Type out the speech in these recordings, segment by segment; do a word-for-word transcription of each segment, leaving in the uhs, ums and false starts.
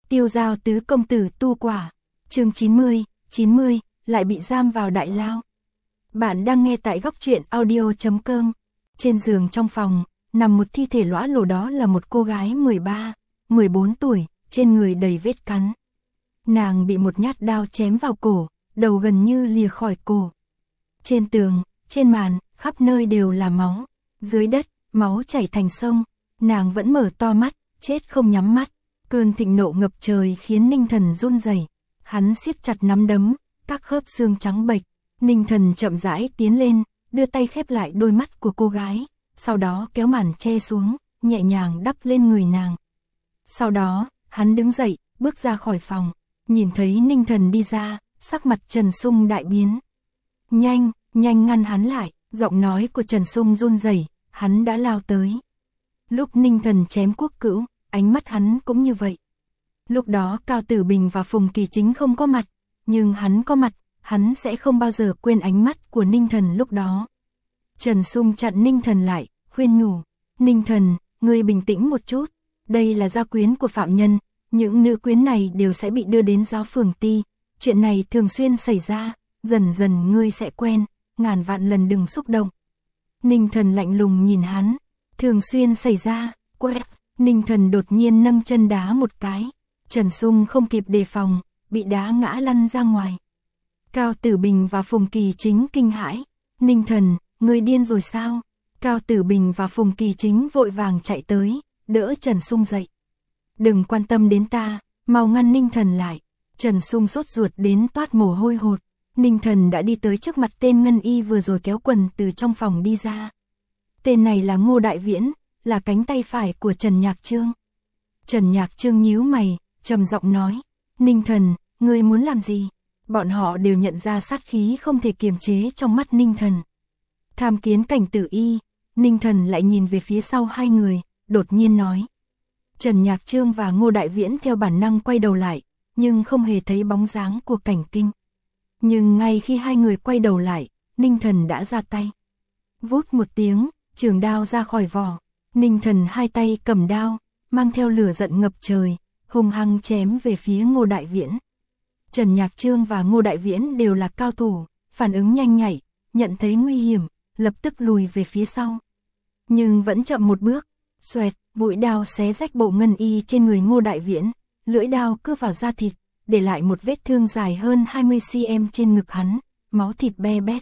Tiêu Giao tứ công tử tu quả. Chương chín mươi, chín mươi, lại bị giam vào đại lao. Bạn đang nghe tại góc truyện audio chấm com. Trên giường trong phòng, nằm một thi thể lõa lồ, đó là một cô gái mười ba, mười bốn tuổi, trên người đầy vết cắn. Nàng bị một nhát đao chém vào cổ, đầu gần như lìa khỏi cổ. Trên tường, trên màn, khắp nơi đều là máu. Dưới đất, máu chảy thành sông. Nàng vẫn mở to mắt, chết không nhắm mắt. Cơn thịnh nộ ngập trời khiến Ninh Thần run rẩy. Hắn siết chặt nắm đấm, các khớp xương trắng bệch. Ninh Thần chậm rãi tiến lên, đưa tay khép lại đôi mắt của cô gái, sau đó kéo màn che xuống, nhẹ nhàng đắp lên người nàng. Sau đó, hắn đứng dậy, bước ra khỏi phòng, nhìn thấy Ninh Thần đi ra, sắc mặt Trần Sung đại biến. Nhanh, nhanh ngăn hắn lại, giọng nói của Trần Sung run rẩy, hắn đã lao tới. Lúc Ninh Thần chém Quốc Cữu, ánh mắt hắn cũng như vậy. Lúc đó Cao Tử Bình và Phùng Kỳ Chính không có mặt, nhưng hắn có mặt, hắn sẽ không bao giờ quên ánh mắt của Ninh Thần lúc đó. Trần Sung chặn Ninh Thần lại, khuyên nhủ, Ninh Thần, ngươi bình tĩnh một chút, đây là gia quyến của phạm nhân, những nữ quyến này đều sẽ bị đưa đến giáo phường ti, chuyện này thường xuyên xảy ra, dần dần ngươi sẽ quen, ngàn vạn lần đừng xúc động. Ninh Thần lạnh lùng nhìn hắn, thường xuyên xảy ra, quét, Ninh Thần đột nhiên nâng chân đá một cái, Trần Sung không kịp đề phòng, bị đá ngã lăn ra ngoài. Cao Tử Bình và Phùng Kỳ Chính kinh hãi, Ninh Thần, ngươi điên rồi sao? Cao Tử Bình và Phùng Kỳ Chính vội vàng chạy tới, đỡ Trần Sung dậy. Đừng quan tâm đến ta, mau ngăn Ninh Thần lại. Trần Sung sốt ruột đến toát mồ hôi hột. Ninh Thần đã đi tới trước mặt tên ngân y vừa rồi kéo quần từ trong phòng đi ra. Tên này là Ngô Đại Viễn, là cánh tay phải của Trần Nhạc Trương. Trần Nhạc Trương nhíu mày, trầm giọng nói, Ninh Thần, ngươi muốn làm gì? Bọn họ đều nhận ra sát khí không thể kiềm chế trong mắt Ninh Thần. Tham kiến Cảnh Tử Y, Ninh Thần lại nhìn về phía sau hai người, đột nhiên nói. Trần Nhạc Trương và Ngô Đại Viễn theo bản năng quay đầu lại, nhưng không hề thấy bóng dáng của Cảnh Kinh. Nhưng ngay khi hai người quay đầu lại, Ninh Thần đã ra tay. Vút một tiếng, trường đao ra khỏi vỏ, Ninh Thần hai tay cầm đao, mang theo lửa giận ngập trời, hung hăng chém về phía Ngô Đại Viễn. Trần Nhạc Trương và Ngô Đại Viễn đều là cao thủ, phản ứng nhanh nhạy, nhận thấy nguy hiểm, lập tức lùi về phía sau. Nhưng vẫn chậm một bước, xoẹt, mũi đao xé rách bộ ngân y trên người Ngô Đại Viễn, lưỡi đao cưa vào da thịt, để lại một vết thương dài hơn hai mươi xăng-ti-mét trên ngực hắn, máu thịt be bét.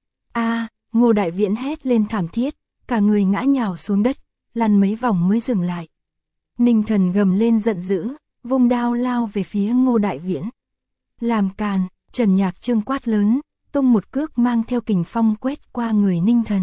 A, Ngô Đại Viễn hét lên thảm thiết, cả người ngã nhào xuống đất, lăn mấy vòng mới dừng lại. Ninh Thần gầm lên giận dữ, vung đao lao về phía Ngô Đại Viễn. Làm càn, Trần Nhạc Trương quát lớn, tung một cước mang theo kình phong quét qua người Ninh Thần.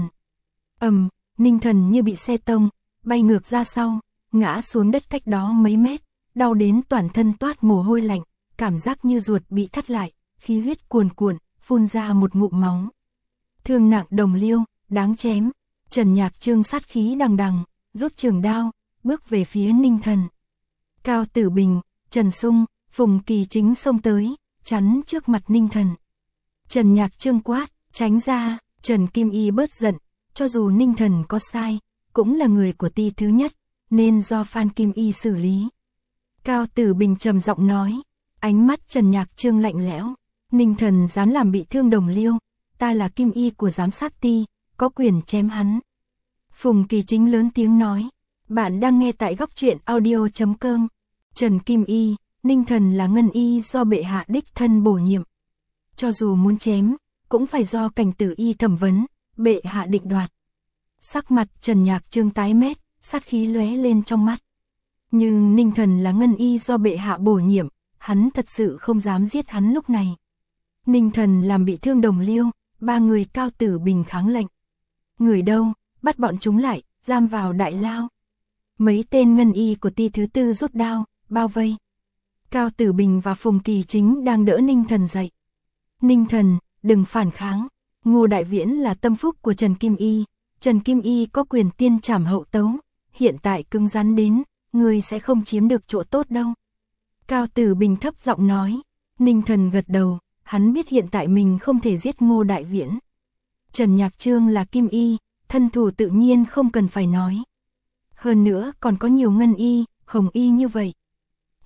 Ầm, Ninh Thần như bị xe tông, bay ngược ra sau, ngã xuống đất cách đó mấy mét, đau đến toàn thân toát mồ hôi lạnh, cảm giác như ruột bị thắt lại, khí huyết cuồn cuộn, phun ra một ngụm máu. Thương nặng đồng liêu, đáng chém. Trần Nhạc Trương sát khí đằng đằng, rút trường đao, bước về phía Ninh Thần. Cao Tử Bình, Trần Sung, Phùng Kỳ Chính xông tới, chắn trước mặt Ninh Thần. Trần Nhạc Trương quát, tránh ra. Trần Kim Y bớt giận, cho dù Ninh Thần có sai, cũng là người của ti thứ nhất, nên do Phan Kim Y xử lý. Cao Tử Bình trầm giọng nói, ánh mắt Trần Nhạc Trương lạnh lẽo, Ninh Thần dám làm bị thương đồng liêu, ta là Kim Y của giám sát ti, có quyền chém hắn. Phùng Kỳ Chính lớn tiếng nói, bạn đang nghe tại góc truyện audio chấm com. Trần Kim Y, Ninh Thần là ngân y do bệ hạ đích thân bổ nhiệm. Cho dù muốn chém, cũng phải do Cảnh Tử Y thẩm vấn, bệ hạ định đoạt. Sắc mặt Trần Nhạc Trương tái mét, sát khí lóe lên trong mắt. Nhưng Ninh Thần là ngân y do bệ hạ bổ nhiệm, hắn thật sự không dám giết hắn lúc này. Ninh Thần làm bị thương đồng liêu, ba người Cao Tử Bình kháng lệnh. Người đâu, bắt bọn chúng lại, giam vào đại lao. Mấy tên ngân y của ti thứ tư rút đao, bao vây. Cao Tử Bình và Phùng Kỳ Chính đang đỡ Ninh Thần dậy. Ninh Thần, đừng phản kháng. Ngô Đại Viễn là tâm phúc của Trần Kim Y. Trần Kim Y có quyền tiên trảm hậu tấu. Hiện tại cứng rắn đến, người sẽ không chiếm được chỗ tốt đâu. Cao Tử Bình thấp giọng nói. Ninh Thần gật đầu, hắn biết hiện tại mình không thể giết Ngô Đại Viễn. Trần Nhạc Trương là Kim Y, thân thủ tự nhiên không cần phải nói. Hơn nữa còn có nhiều ngân y, hồng y như vậy.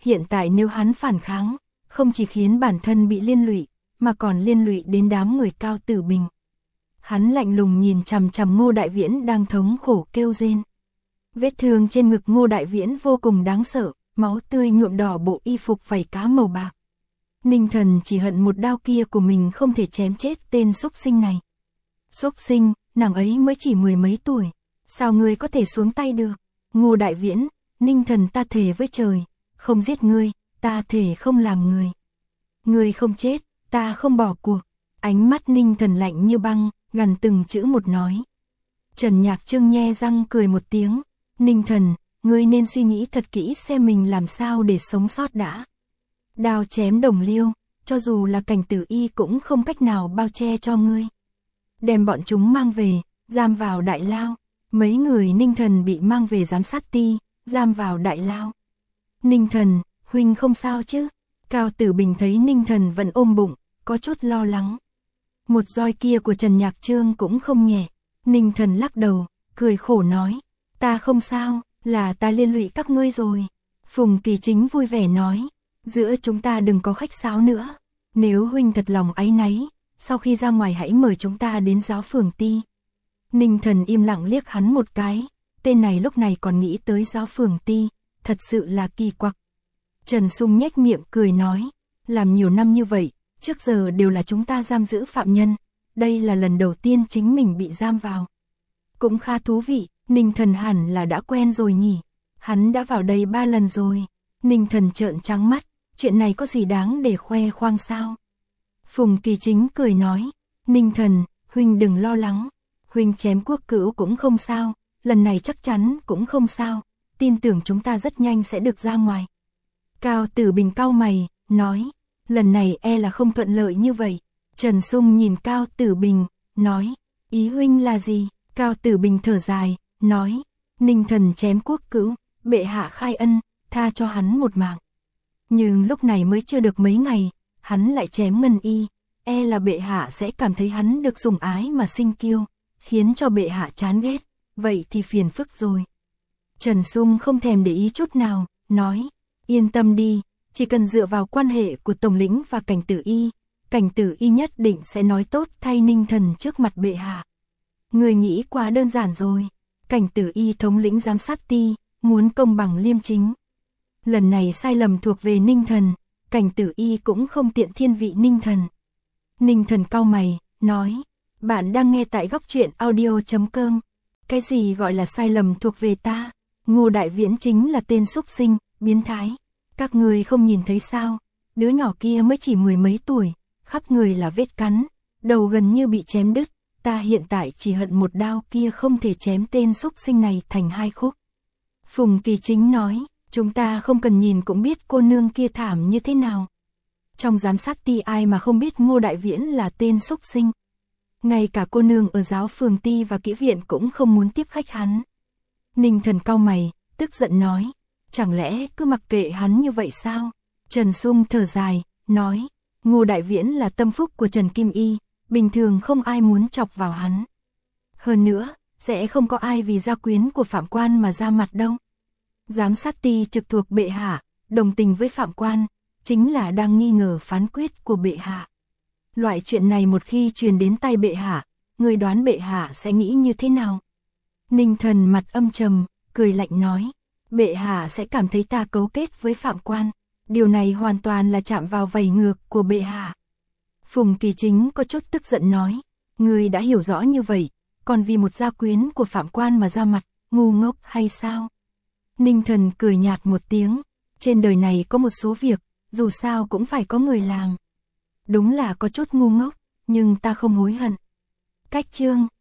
Hiện tại nếu hắn phản kháng, không chỉ khiến bản thân bị liên lụy, mà còn liên lụy đến đám người Cao Tử Bình. Hắn lạnh lùng nhìn chằm chằm Ngô Đại Viễn đang thống khổ kêu rên. Vết thương trên ngực Ngô Đại Viễn vô cùng đáng sợ, máu tươi nhuộm đỏ bộ y phục vảy cá màu bạc. Ninh Thần chỉ hận một đao kia của mình không thể chém chết tên xúc sinh này. Xúc sinh, nàng ấy mới chỉ mười mấy tuổi, sao ngươi có thể xuống tay được? Ngô Đại Viễn, Ninh Thần ta thề với trời, không giết ngươi, ta thề không làm người. Ngươi không chết, ta không bỏ cuộc. Ánh mắt Ninh Thần lạnh như băng, gần từng chữ một nói. Trần Nhạc Trương nhe răng cười một tiếng. Ninh Thần, ngươi nên suy nghĩ thật kỹ xem mình làm sao để sống sót đã. Đao chém đồng liêu, cho dù là Cảnh Tử Y cũng không cách nào bao che cho ngươi. Đem bọn chúng mang về, giam vào đại lao. Mấy người Ninh Thần bị mang về giám sát ti, giam vào đại lao. Ninh Thần, huynh không sao chứ? Cao Tử Bình thấy Ninh Thần vẫn ôm bụng, có chút lo lắng. Một roi kia của Trần Nhạc Trương cũng không nhẹ. Ninh Thần lắc đầu, cười khổ nói. Ta không sao, là ta liên lụy các ngươi rồi. Phùng Kỳ Chính vui vẻ nói. Giữa chúng ta đừng có khách sáo nữa. Nếu huynh thật lòng áy náy, sau khi ra ngoài hãy mời chúng ta đến giáo phường ti. Ninh Thần im lặng liếc hắn một cái. Tên này lúc này còn nghĩ tới giáo phường ti, thật sự là kỳ quặc. Trần Sung nhếch miệng cười nói. Làm nhiều năm như vậy, trước giờ đều là chúng ta giam giữ phạm nhân. Đây là lần đầu tiên chính mình bị giam vào. Cũng khá thú vị, Ninh Thần hẳn là đã quen rồi nhỉ. Hắn đã vào đây ba lần rồi. Ninh Thần trợn trắng mắt, chuyện này có gì đáng để khoe khoang sao? Phùng Kỳ Chính cười nói. Ninh Thần, huynh đừng lo lắng. Huynh chém quốc cữu cũng không sao, lần này chắc chắn cũng không sao. Tin tưởng chúng ta rất nhanh sẽ được ra ngoài. Cao Tử Bình cau mày, nói. Lần này e là không thuận lợi như vậy. Trần Sung nhìn Cao Tử Bình, nói. Ý huynh là gì? Cao Tử Bình thở dài, nói. Ninh Thần chém quốc cữu, bệ hạ khai ân, tha cho hắn một mạng. Nhưng lúc này mới chưa được mấy ngày, hắn lại chém Ngân Y. E là bệ hạ sẽ cảm thấy hắn được sủng ái mà sinh kiêu, khiến cho bệ hạ chán ghét. Vậy thì phiền phức rồi. Trần Sung không thèm để ý chút nào, nói. Yên tâm đi, chỉ cần dựa vào quan hệ của Tổng lĩnh và Cảnh Tử Y, Cảnh Tử Y nhất định sẽ nói tốt thay Ninh Thần trước mặt bệ hạ. Người nghĩ quá đơn giản rồi. Cảnh Tử Y thống lĩnh giám sát ti, muốn công bằng liêm chính. Lần này sai lầm thuộc về Ninh Thần, Cảnh Tử Y cũng không tiện thiên vị Ninh Thần. Ninh Thần cau mày, nói. Bạn đang nghe tại góc truyện audio chấm com. Cái gì gọi là sai lầm thuộc về ta? Ngô Đại Viễn chính là tên xúc sinh, biến thái. Các người không nhìn thấy sao? Đứa nhỏ kia mới chỉ mười mấy tuổi, khắp người là vết cắn, đầu gần như bị chém đứt. Ta hiện tại chỉ hận một đao kia không thể chém tên xúc sinh này thành hai khúc. Phùng Kỳ Chính nói, chúng ta không cần nhìn cũng biết cô nương kia thảm như thế nào. Trong giám sát ti ai mà không biết Ngô Đại Viễn là tên xúc sinh. Ngay cả cô nương ở giáo phường ti và kỹ viện cũng không muốn tiếp khách hắn. Ninh Thần cau mày, tức giận nói, chẳng lẽ cứ mặc kệ hắn như vậy sao? Trần Sung thở dài, nói, Ngô Đại Viễn là tâm phúc của Trần Kim Y, bình thường không ai muốn chọc vào hắn. Hơn nữa, sẽ không có ai vì gia quyến của Phạm Quan mà ra mặt đâu. Giám sát ti trực thuộc bệ hạ, đồng tình với Phạm Quan, chính là đang nghi ngờ phán quyết của bệ hạ. Loại chuyện này một khi truyền đến tay bệ hạ, người đoán bệ hạ sẽ nghĩ như thế nào? Ninh Thần mặt âm trầm, cười lạnh nói, bệ hạ sẽ cảm thấy ta cấu kết với Phạm Quan. Điều này hoàn toàn là chạm vào vảy ngược của bệ hạ. Phùng Kỳ Chính có chút tức giận nói, người đã hiểu rõ như vậy, còn vì một gia quyến của Phạm Quan mà ra mặt, ngu ngốc hay sao? Ninh Thần cười nhạt một tiếng, trên đời này có một số việc, dù sao cũng phải có người làm. Đúng là có chút ngu ngốc, nhưng ta không hối hận. Cách chương